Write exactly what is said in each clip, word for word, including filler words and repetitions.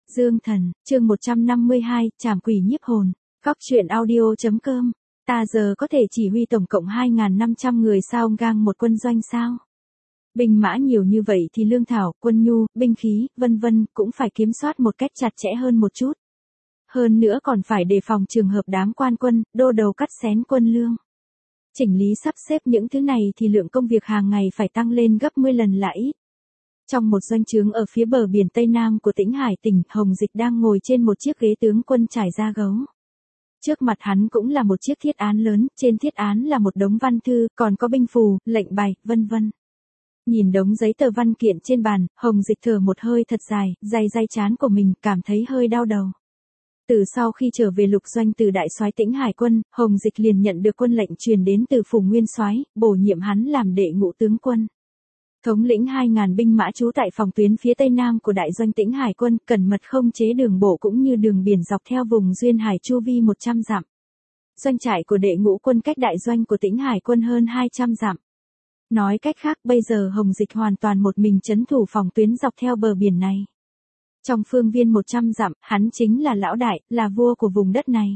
Dương Thần, chương một trăm năm mươi hai, Trảm quỷ nhiếp hồn. Góc truyện audio.com. Ta giờ có thể chỉ huy tổng cộng hai nghìn năm trăm người sao gang một quân doanh sao? Binh mã nhiều như vậy thì lương thảo, quân nhu, binh khí, vân vân cũng phải kiểm soát một cách chặt chẽ hơn một chút. Hơn nữa còn phải đề phòng trường hợp đám quan quân, đô đầu cắt xén quân lương. Chỉnh lý sắp xếp những thứ này thì lượng công việc hàng ngày phải tăng lên gấp mười lần là ít. Trong một doanh trướng ở phía bờ biển Tây Nam của tỉnh Hải tỉnh, Hồng Dịch đang ngồi trên một chiếc ghế tướng quân trải da gấu. Trước mặt hắn cũng là một chiếc thiết án lớn, trên thiết án là một đống văn thư, còn có binh phù, lệnh bài, vân vân. Nhìn đống giấy tờ văn kiện trên bàn, Hồng Dịch thở một hơi thật dài, day day trán của mình, cảm thấy hơi đau đầu. Từ sau khi trở về lục doanh từ đại soái tỉnh Hải quân, Hồng Dịch liền nhận được quân lệnh truyền đến từ phủ nguyên soái, bổ nhiệm hắn làm đệ ngũ tướng quân. Thống lĩnh hai nghìn binh mã trú tại phòng tuyến phía tây nam của đại doanh tỉnh Hải quân, cẩn mật không chế đường bộ cũng như đường biển dọc theo vùng duyên hải chu vi một trăm dặm. Doanh trại của đệ ngũ quân cách đại doanh của tỉnh Hải quân hơn hai trăm dặm. Nói cách khác, bây giờ Hồng Dịch hoàn toàn một mình trấn thủ phòng tuyến dọc theo bờ biển này. Trong phương viên một trăm dặm, hắn chính là lão đại, là vua của vùng đất này.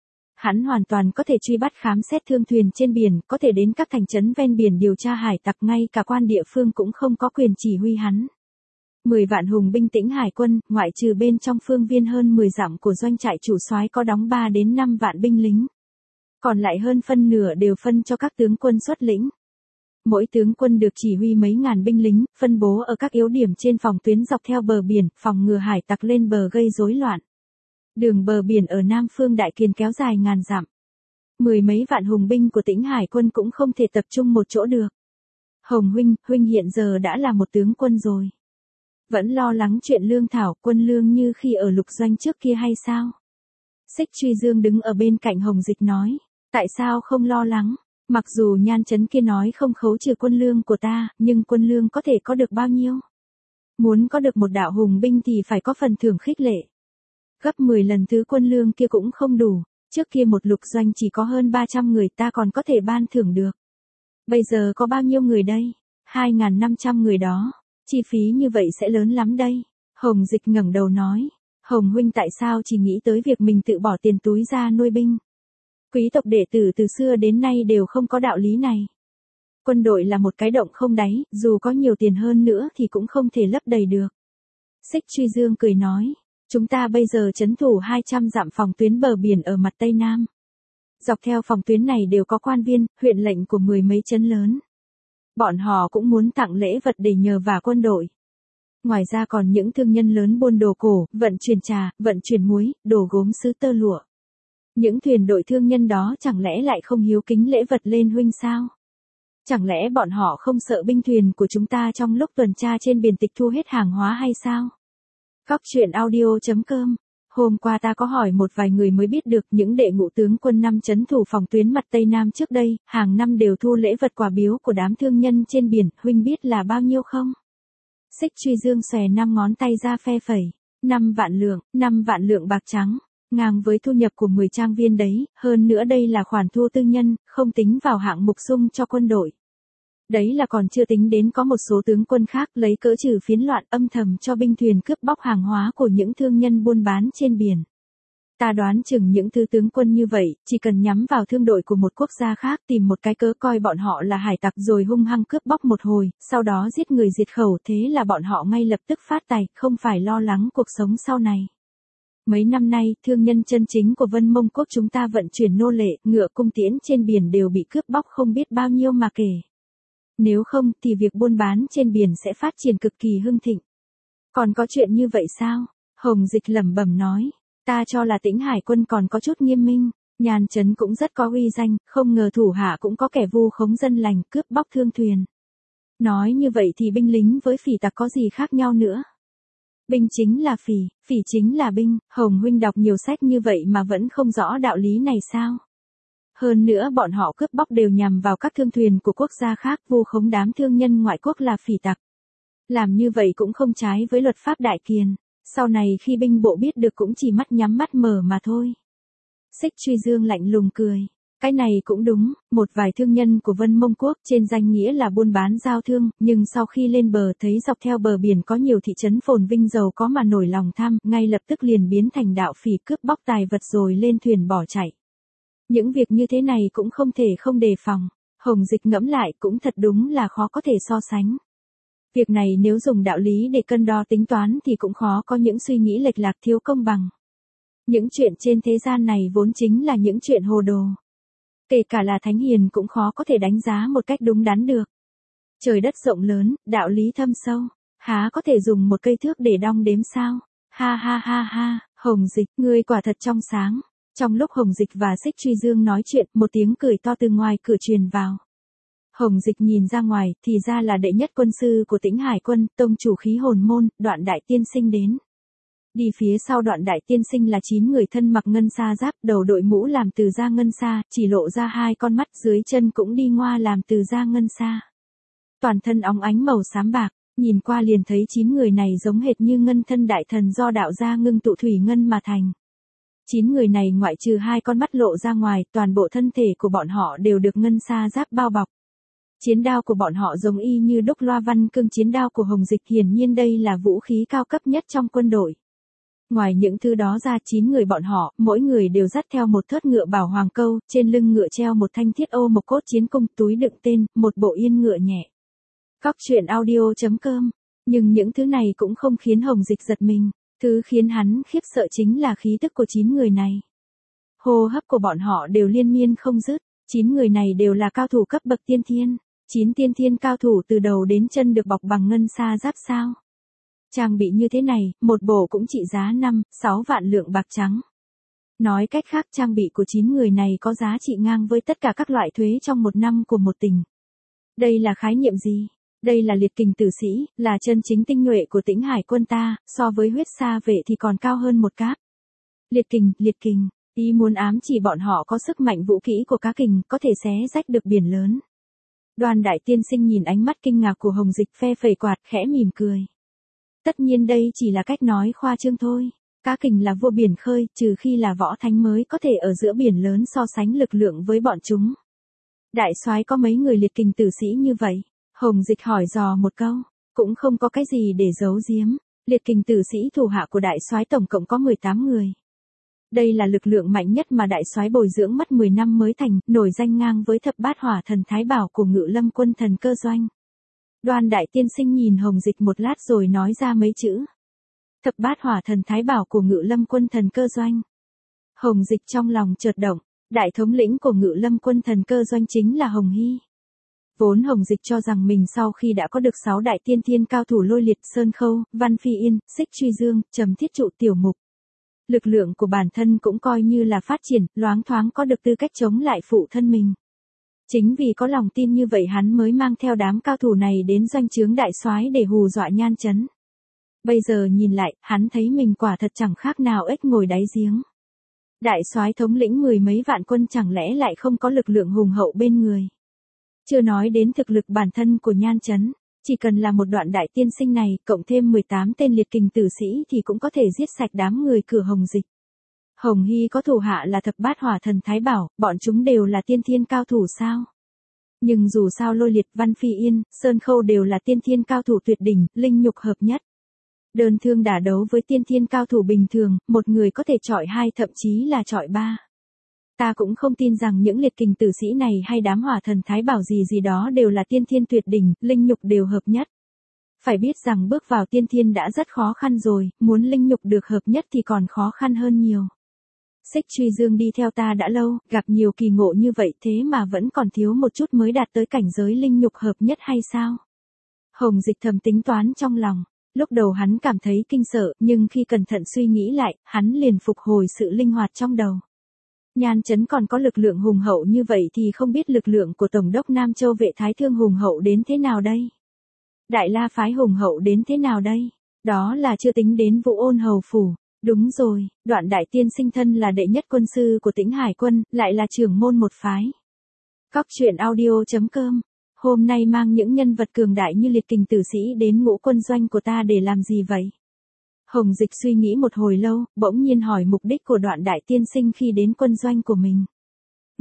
Hắn hoàn toàn có thể truy bắt khám xét thương thuyền trên biển, có thể đến các thành trấn ven biển điều tra hải tặc, ngay cả quan địa phương cũng không có quyền chỉ huy hắn. Mười vạn hùng binh tỉnh Hải quân, ngoại trừ bên trong phương viên hơn mười dặm của doanh trại chủ soái có đóng ba đến năm vạn binh lính. Còn lại hơn phân nửa đều phân cho các tướng quân xuất lĩnh. Mỗi tướng quân được chỉ huy mấy ngàn binh lính, phân bố ở các yếu điểm trên phòng tuyến dọc theo bờ biển, phòng ngừa hải tặc lên bờ gây rối loạn. Đường bờ biển ở Nam Phương Đại Kiền kéo dài ngàn dặm. Mười mấy vạn hùng binh của tỉnh Hải quân cũng không thể tập trung một chỗ được. Hồng huynh, huynh hiện giờ đã là một tướng quân rồi. Vẫn lo lắng chuyện lương thảo, quân lương như khi ở lục doanh trước kia hay sao? Xích Truy Dương đứng ở bên cạnh Hồng Dịch nói. Tại sao không lo lắng? Mặc dù Nhan Chấn kia nói không khấu trừ quân lương của ta, nhưng quân lương có thể có được bao nhiêu? Muốn có được một đạo hùng binh thì phải có phần thưởng khích lệ. Gấp mười lần thứ quân lương kia cũng không đủ, trước kia một lục doanh chỉ có hơn ba trăm người, ta còn có thể ban thưởng được. Bây giờ có bao nhiêu người đây? hai nghìn năm trăm người đó, chi phí như vậy sẽ lớn lắm đây. Hồng Dịch ngẩng đầu nói, Hồng huynh tại sao chỉ nghĩ tới việc mình tự bỏ tiền túi ra nuôi binh? Quý tộc đệ tử từ xưa đến nay đều không có đạo lý này. Quân đội là một cái động không đáy, dù có nhiều tiền hơn nữa thì cũng không thể lấp đầy được. Xích Truy Dương cười nói. Chúng ta bây giờ trấn thủ hai trăm dặm phòng tuyến bờ biển ở mặt Tây Nam. Dọc theo phòng tuyến này đều có quan viên, huyện lệnh của mười mấy trấn lớn. Bọn họ cũng muốn tặng lễ vật để nhờ vả quân đội. Ngoài ra còn những thương nhân lớn buôn đồ cổ, vận chuyển trà, vận chuyển muối, đồ gốm sứ tơ lụa. Những thuyền đội thương nhân đó chẳng lẽ lại không hiếu kính lễ vật lên huynh sao? Chẳng lẽ bọn họ không sợ binh thuyền của chúng ta trong lúc tuần tra trên biển tịch thu hết hàng hóa hay sao? Góc truyện audio.com. Hôm qua ta có hỏi một vài người mới biết được những đệ ngũ tướng quân năm trấn thủ phòng tuyến mặt Tây Nam trước đây, hàng năm đều thu lễ vật quà biếu của đám thương nhân trên biển, huynh biết là bao nhiêu không? Xích Truy Dương xòe năm ngón tay ra phe phẩy, năm vạn lượng, năm vạn lượng bạc trắng, ngang với thu nhập của mười trang viên đấy, hơn nữa đây là khoản thu tư nhân, không tính vào hạng mục sung cho quân đội. Đấy là còn chưa tính đến có một số tướng quân khác lấy cỡ trừ phiến loạn âm thầm cho binh thuyền cướp bóc hàng hóa của những thương nhân buôn bán trên biển. Ta đoán chừng những thứ tướng quân như vậy, chỉ cần nhắm vào thương đội của một quốc gia khác tìm một cái cớ coi bọn họ là hải tặc rồi hung hăng cướp bóc một hồi, sau đó giết người diệt khẩu, thế là bọn họ ngay lập tức phát tài, không phải lo lắng cuộc sống sau này. Mấy năm nay, thương nhân chân chính của Vân Mông Quốc chúng ta vận chuyển nô lệ, ngựa cung tiễn trên biển đều bị cướp bóc không biết bao nhiêu mà kể. Nếu không thì việc buôn bán trên biển sẽ phát triển cực kỳ hưng thịnh. Còn có chuyện như vậy sao? Hồng Dịch lẩm bẩm nói. Ta cho là tỉnh Hải quân còn có chút nghiêm minh. Nhan Chấn cũng rất có uy danh, không ngờ thủ hạ cũng có kẻ vu khống dân lành, cướp bóc thương thuyền. Nói như vậy thì binh lính với phỉ tặc có gì khác nhau nữa? Binh chính là phỉ, phỉ chính là binh. Hồng huynh đọc nhiều sách như vậy mà vẫn không rõ đạo lý này sao? Hơn nữa bọn họ cướp bóc đều nhằm vào các thương thuyền của quốc gia khác, vu khống đám thương nhân ngoại quốc là phỉ tặc. Làm như vậy cũng không trái với luật pháp Đại Kiền. Sau này khi binh bộ biết được cũng chỉ mắt nhắm mắt mở mà thôi. Xích Truy Dương lạnh lùng cười. Cái này cũng đúng, một vài thương nhân của Vân Mông Quốc trên danh nghĩa là buôn bán giao thương, nhưng sau khi lên bờ thấy dọc theo bờ biển có nhiều thị trấn phồn vinh giàu có mà nổi lòng tham, ngay lập tức liền biến thành đạo phỉ cướp bóc tài vật rồi lên thuyền bỏ chạy. Những việc như thế này cũng không thể không đề phòng. Hồng Dịch ngẫm lại cũng thật đúng là khó có thể so sánh. Việc này nếu dùng đạo lý để cân đo tính toán thì cũng khó có những suy nghĩ lệch lạc thiếu công bằng. Những chuyện trên thế gian này vốn chính là những chuyện hồ đồ. Kể cả là thánh hiền cũng khó có thể đánh giá một cách đúng đắn được. Trời đất rộng lớn, đạo lý thâm sâu, há có thể dùng một cây thước để đong đếm sao? Ha ha ha ha, Hồng Dịch, ngươi quả thật trong sáng. Trong lúc Hồng Dịch và Xích Truy Dương nói chuyện, một tiếng cười to từ ngoài cửa truyền vào. Hồng Dịch nhìn ra ngoài, thì ra là đệ nhất quân sư của Tĩnh Hải quân, tông chủ khí hồn môn, Đoạn Đại Tiên Sinh đến. Đi phía sau Đoạn Đại Tiên Sinh là chín người thân mặc ngân sa giáp, đầu đội mũ làm từ da ngân sa, chỉ lộ ra hai con mắt, dưới chân cũng đi ngoa làm từ da ngân sa. Toàn thân óng ánh màu xám bạc, nhìn qua liền thấy chín người này giống hệt như ngân thân đại thần do đạo gia ngưng tụ thủy ngân mà thành. Chín người này ngoại trừ hai con mắt lộ ra ngoài, toàn bộ thân thể của bọn họ đều được ngân sa giáp bao bọc. Chiến đao của bọn họ giống y như đúc loa văn cương chiến đao của Hồng Dịch, hiển nhiên đây là vũ khí cao cấp nhất trong quân đội. Ngoài những thứ đó ra, chín người bọn họ, mỗi người đều dắt theo một thớt ngựa bảo hoàng câu, trên lưng ngựa treo một thanh thiết ô mộc cốt chiến cung, túi đựng tên, một bộ yên ngựa nhẹ. Cóc truyện audio chấm com. Nhưng những thứ này cũng không khiến Hồng Dịch giật mình. Thứ khiến hắn khiếp sợ chính là khí tức của chín người này. Hô hấp của bọn họ đều liên miên không dứt. Chín người này đều là cao thủ cấp bậc tiên thiên. Chín tiên thiên cao thủ từ đầu đến chân được bọc bằng ngân sa giáp sao. Trang bị như thế này, một bộ cũng trị giá năm, sáu vạn lượng bạc trắng. Nói cách khác, trang bị của chín người này có giá trị ngang với tất cả các loại thuế trong một năm của một tỉnh. Đây là khái niệm gì? Đây là liệt kình tử sĩ, là chân chính tinh nhuệ của Tĩnh Hải quân ta, so với huyết sa vệ thì còn cao hơn một cáp. Liệt kình, liệt kình, ý muốn ám chỉ bọn họ có sức mạnh vũ kỹ của cá kình, có thể xé rách được biển lớn. Đoàn Đại Tiên Sinh nhìn ánh mắt kinh ngạc của Hồng Dịch, phe phẩy quạt, khẽ mỉm cười. Tất nhiên đây chỉ là cách nói khoa trương thôi. Cá kình là vua biển khơi, trừ khi là võ thánh mới có thể ở giữa biển lớn so sánh lực lượng với bọn chúng. Đại soái có mấy người liệt kình tử sĩ như vậy? Hồng Dịch hỏi dò một câu, cũng không có cái gì để giấu giếm. Liệt kình tử sĩ thủ hạ của đại soái tổng cộng có mười tám người. Đây là lực lượng mạnh nhất mà đại soái bồi dưỡng mất mười năm mới thành, nổi danh ngang với thập bát hỏa thần Thái Bảo của Ngự Lâm quân thần cơ doanh. Đoàn Đại Tiên Sinh nhìn Hồng Dịch một lát rồi nói ra mấy chữ. Thập bát hỏa thần Thái Bảo của Ngự Lâm quân thần cơ doanh. Hồng Dịch trong lòng chợt động, đại thống lĩnh của Ngự Lâm quân thần cơ doanh chính là Hồng Hy. Vốn Hồng Dịch cho rằng mình sau khi đã có được sáu đại tiên thiên cao thủ Lôi Liệt, Sơn Khâu, Văn Phi Yên, Xích Truy Dương, Trầm Thiết Trụ Tiểu Mục. Lực lượng của bản thân cũng coi như là phát triển, loáng thoáng có được tư cách chống lại phụ thân mình. Chính vì có lòng tin như vậy hắn mới mang theo đám cao thủ này đến doanh trướng đại soái để hù dọa Nhan Chấn. Bây giờ nhìn lại, hắn thấy mình quả thật chẳng khác nào ếch ngồi đáy giếng. Đại soái thống lĩnh mười mấy vạn quân chẳng lẽ lại không có lực lượng hùng hậu bên người. Chưa nói đến thực lực bản thân của Nhan Chấn, chỉ cần là một Đoạn Đại Tiên Sinh này, cộng thêm mười tám tên liệt kình tử sĩ thì cũng có thể giết sạch đám người cửa Hồng Dịch. Hồng Hy có thủ hạ là thập bát hỏa thần Thái Bảo, bọn chúng đều là tiên thiên cao thủ sao? Nhưng dù sao Lôi Liệt, Văn Phi Yên, Sơn Khâu đều là tiên thiên cao thủ tuyệt đỉnh, linh nhục hợp nhất. Đơn thương đả đấu với tiên thiên cao thủ bình thường, một người có thể chọi hai thậm chí là chọi ba. Ta cũng không tin rằng những liệt kình tử sĩ này hay đám hỏa thần Thái Bảo gì gì đó đều là tiên thiên tuyệt đỉnh, linh nhục đều hợp nhất. Phải biết rằng bước vào tiên thiên đã rất khó khăn rồi, muốn linh nhục được hợp nhất thì còn khó khăn hơn nhiều. Xích Truy Dương đi theo ta đã lâu, gặp nhiều kỳ ngộ như vậy thế mà vẫn còn thiếu một chút mới đạt tới cảnh giới linh nhục hợp nhất hay sao? Hồng Dịch thầm tính toán trong lòng, lúc đầu hắn cảm thấy kinh sợ, nhưng khi cẩn thận suy nghĩ lại, hắn liền phục hồi sự linh hoạt trong đầu. Nhan Chấn còn có lực lượng hùng hậu như vậy thì không biết lực lượng của Tổng đốc Nam Châu Vệ Thái Thương hùng hậu đến thế nào đây? Đại La phái hùng hậu đến thế nào đây? Đó là chưa tính đến Vũ Ôn hầu phủ. Đúng rồi, Đoạn Đại Tiên Sinh thân là đệ nhất quân sư của Tĩnh Hải quân, lại là trưởng môn một phái. Cóc truyện audio chấm com. Hôm nay mang những nhân vật cường đại như liệt kình tử sĩ đến Ngũ quân doanh của ta để làm gì vậy? Hồng Dịch suy nghĩ một hồi lâu, bỗng nhiên hỏi mục đích của Đoạn Đại Tiên Sinh khi đến quân doanh của mình.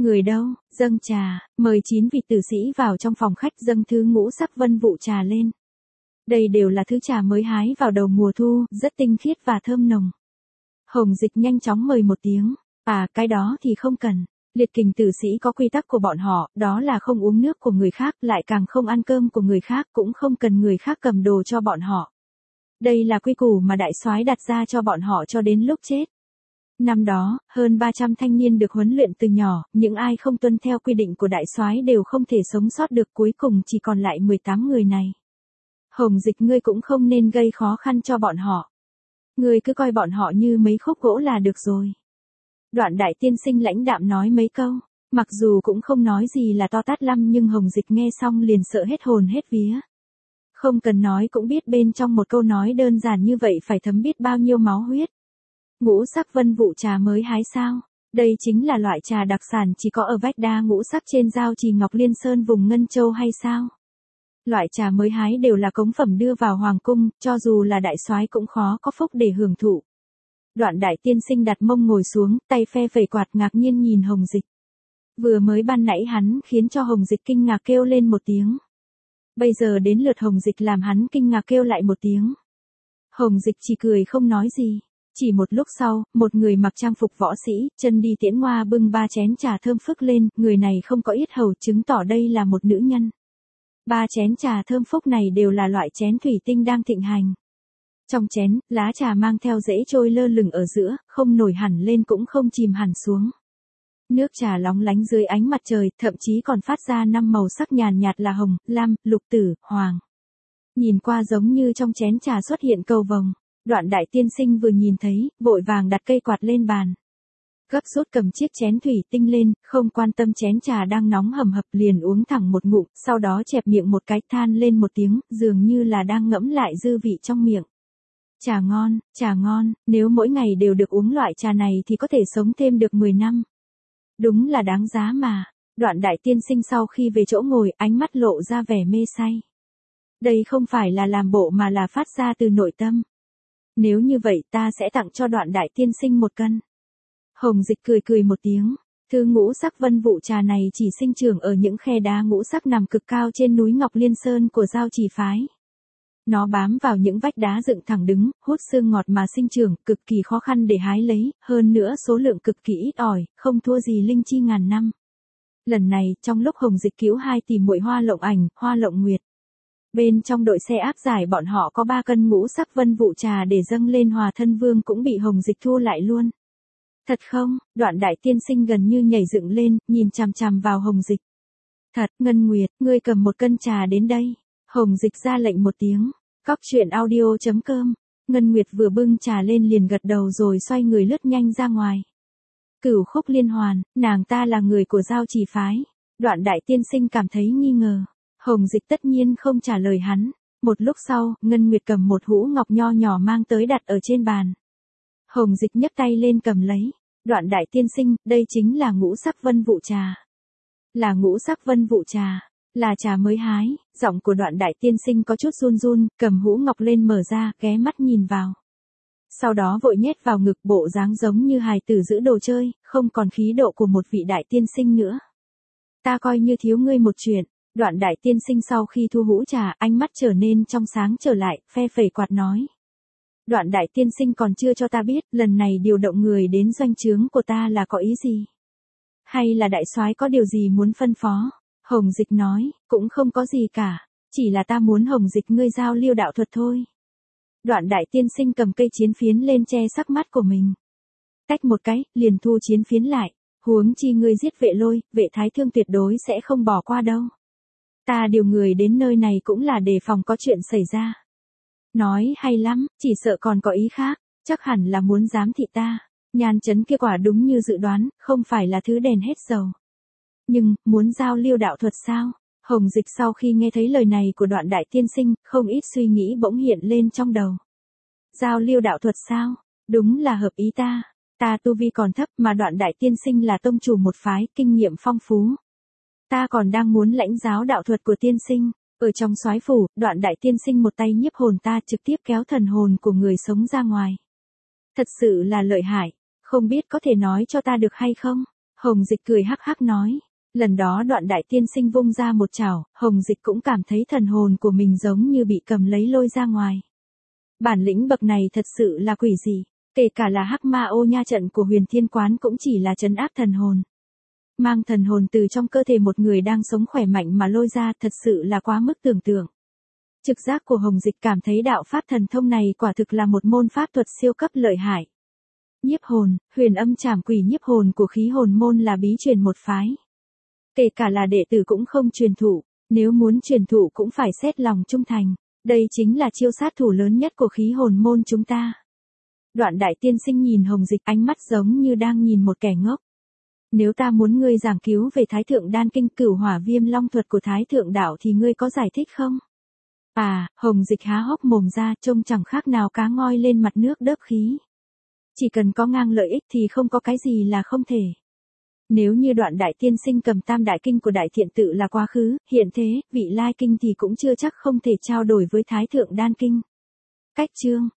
Người đâu, dâng trà, mời chín vị tử sĩ vào trong phòng khách dâng thứ ngũ sắc vân vụ trà lên. Đây đều là thứ trà mới hái vào đầu mùa thu, rất tinh khiết và thơm nồng. Hồng Dịch nhanh chóng mời một tiếng, à cái đó thì không cần. Liệt kình tử sĩ có quy tắc của bọn họ, đó là không uống nước của người khác, lại càng không ăn cơm của người khác, cũng không cần người khác cầm đồ cho bọn họ. Đây là quy củ mà đại soái đặt ra cho bọn họ cho đến lúc chết. Năm đó, hơn ba trăm thanh niên được huấn luyện từ nhỏ, những ai không tuân theo quy định của đại soái đều không thể sống sót được, cuối cùng chỉ còn lại mười tám người này. Hồng Dịch ngươi cũng không nên gây khó khăn cho bọn họ. Ngươi cứ coi bọn họ như mấy khúc gỗ là được rồi. Đoạn đại tiên sinh lãnh đạm nói mấy câu, mặc dù cũng không nói gì là to tát lắm nhưng Hồng Dịch nghe xong liền sợ hết hồn hết vía. Không cần nói cũng biết bên trong một câu nói đơn giản như vậy phải thấm biết bao nhiêu máu huyết. Ngũ sắc vân vụ trà mới hái sao? Đây chính là loại trà đặc sản chỉ có ở vách đá ngũ sắc trên giao trì Ngọc Liên Sơn vùng Ngân Châu hay sao? Loại trà mới hái đều là cống phẩm đưa vào hoàng cung, cho dù là đại soái cũng khó có phúc để hưởng thụ. Đoạn đại tiên sinh đặt mông ngồi xuống, tay phe phẩy quạt ngạc nhiên nhìn Hồng Dịch. Vừa mới ban nãy hắn khiến cho Hồng Dịch kinh ngạc kêu lên một tiếng. Bây giờ đến lượt Hồng Dịch làm hắn kinh ngạc kêu lại một tiếng. Hồng Dịch chỉ cười không nói gì. Chỉ một lúc sau, một người mặc trang phục võ sĩ, chân đi tiễn ngoa bưng ba chén trà thơm phức lên, người này không có yết hầu chứng tỏ đây là một nữ nhân. Ba chén trà thơm phúc này đều là loại chén thủy tinh đang thịnh hành. Trong chén, lá trà mang theo rễ trôi lơ lửng ở giữa, không nổi hẳn lên cũng không chìm hẳn xuống. Nước trà lóng lánh dưới ánh mặt trời, thậm chí còn phát ra năm màu sắc nhàn nhạt là hồng, lam, lục tử, hoàng. Nhìn qua giống như trong chén trà xuất hiện cầu vồng. Đoạn đại tiên sinh vừa nhìn thấy, vội vàng đặt cây quạt lên bàn. Gấp rút cầm chiếc chén thủy tinh lên, không quan tâm chén trà đang nóng hầm hập liền uống thẳng một ngụm, sau đó chẹp miệng một cái than lên một tiếng, dường như là đang ngẫm lại dư vị trong miệng. Trà ngon, trà ngon, nếu mỗi ngày đều được uống loại trà này thì có thể sống thêm được mười năm. Đúng là đáng giá mà. Đoạn đại tiên sinh sau khi về chỗ ngồi, ánh mắt lộ ra vẻ mê say. Đây không phải là làm bộ mà là phát ra từ nội tâm. Nếu như vậy ta sẽ tặng cho đoạn đại tiên sinh một cân. Hồng Dịch cười cười một tiếng. Thứ ngũ sắc vân vụ trà này chỉ sinh trưởng ở những khe đá ngũ sắc nằm cực cao trên núi Ngọc Liên Sơn của giao trì phái. Nó bám vào những vách đá dựng thẳng đứng, hút sương ngọt mà sinh trưởng, cực kỳ khó khăn để hái lấy, hơn nữa số lượng cực kỳ ít ỏi, không thua gì linh chi ngàn năm. Lần này, trong lúc Hồng Dịch cứu hai tỷ muội Hoa Lộng Ảnh, Hoa Lộng Nguyệt. Bên trong đội xe áp giải bọn họ có ba cân ngũ sắc vân vụ trà để dâng lên Hòa Thân Vương cũng bị Hồng Dịch thu lại luôn. Thật không? Đoạn đại tiên sinh gần như nhảy dựng lên, nhìn chằm chằm vào Hồng Dịch. Thật, Ngân Nguyệt, ngươi cầm một cân trà đến đây. Hồng Dịch ra lệnh một tiếng. Cóc truyện audio chấm com. Ngân Nguyệt vừa bưng trà lên liền gật đầu rồi xoay người lướt nhanh ra ngoài. Cửu khúc liên hoàn, nàng ta là người của giao trì phái. Đoạn đại tiên sinh cảm thấy nghi ngờ. Hồng Dịch tất nhiên không trả lời hắn. Một lúc sau, Ngân Nguyệt cầm một hũ ngọc nho nhỏ mang tới đặt ở trên bàn. Hồng Dịch nhấc tay lên cầm lấy. Đoạn đại tiên sinh, đây chính là ngũ sắc vân vụ trà. Là ngũ sắc vân vụ trà. Là trà mới hái. Giọng của đoạn đại tiên sinh có chút run run, cầm hũ ngọc lên mở ra, ghé mắt nhìn vào. Sau đó vội nhét vào ngực, bộ dáng giống như hài tử giữ đồ chơi, không còn khí độ của một vị đại tiên sinh nữa. Ta coi như thiếu ngươi một chuyện. Đoạn đại tiên sinh sau khi thu hũ trà, ánh mắt trở nên trong sáng trở lại, phe phẩy quạt nói. Đoạn đại tiên sinh còn chưa cho ta biết, lần này điều động người đến doanh trướng của ta là có ý gì? Hay là đại soái có điều gì muốn phân phó? Hồng Dịch nói, cũng không có gì cả, chỉ là ta muốn Hồng Dịch ngươi giao liêu đạo thuật thôi. Đoạn đại tiên sinh cầm cây chiến phiến lên che sắc mắt của mình. Tách một cái, liền thu chiến phiến lại, huống chi ngươi giết vệ lôi, vệ thái thương tuyệt đối sẽ không bỏ qua đâu. Ta điều người đến nơi này cũng là đề phòng có chuyện xảy ra. Nói hay lắm, chỉ sợ còn có ý khác, chắc hẳn là muốn giám thị ta. Nhan chấn kia quả đúng như dự đoán, không phải là thứ đèn hết dầu. Nhưng, muốn giao liêu đạo thuật sao? Hồng Dịch sau khi nghe thấy lời này của đoạn đại tiên sinh, không ít suy nghĩ bỗng hiện lên trong đầu. Giao liêu đạo thuật sao? Đúng là hợp ý ta. Ta tu vi còn thấp mà đoạn đại tiên sinh là tông chủ một phái, kinh nghiệm phong phú. Ta còn đang muốn lãnh giáo đạo thuật của tiên sinh. Ở trong soái phủ, đoạn đại tiên sinh một tay nhiếp hồn ta trực tiếp kéo thần hồn của người sống ra ngoài. Thật sự là lợi hại, không biết có thể nói cho ta được hay không? Hồng Dịch cười hắc hắc nói. Lần đó Đoạn đại tiên sinh vung ra một chảo, Hồng Dịch cũng cảm thấy thần hồn của mình giống như bị cầm lấy lôi ra ngoài. Bản lĩnh bậc này thật sự là quỷ dị, kể cả là hắc ma ô nha trận của Huyền Thiên Quán cũng chỉ là trấn áp thần hồn. Mang thần hồn từ trong cơ thể một người đang sống khỏe mạnh mà lôi ra thật sự là quá mức tưởng tượng. Trực giác của Hồng Dịch cảm thấy đạo pháp thần thông này quả thực là một môn pháp thuật siêu cấp lợi hại. Nhiếp hồn, huyền âm trảm quỷ nhiếp hồn của khí hồn môn là bí truyền một phái. Kể cả là đệ tử cũng không truyền thụ, nếu muốn truyền thụ cũng phải xét lòng trung thành. Đây chính là chiêu sát thủ lớn nhất của khí hồn môn chúng ta. Đoạn đại tiên sinh nhìn Hồng Dịch ánh mắt giống như đang nhìn một kẻ ngốc. Nếu ta muốn ngươi giảng cứu về Thái Thượng Đan Kinh Cửu Hỏa Viêm Long thuật của Thái Thượng Đạo thì ngươi có giải thích không? À, Hồng Dịch há hốc mồm ra trông chẳng khác nào cá ngoi lên mặt nước đớp khí. Chỉ cần có ngang lợi ích thì không có cái gì là không thể. Nếu như Đoạn đại tiên sinh cầm tam đại kinh của đại thiện tự là quá khứ, hiện thế, vị lai kinh thì cũng chưa chắc không thể trao đổi với Thái Thượng Đan Kinh. Cách chương,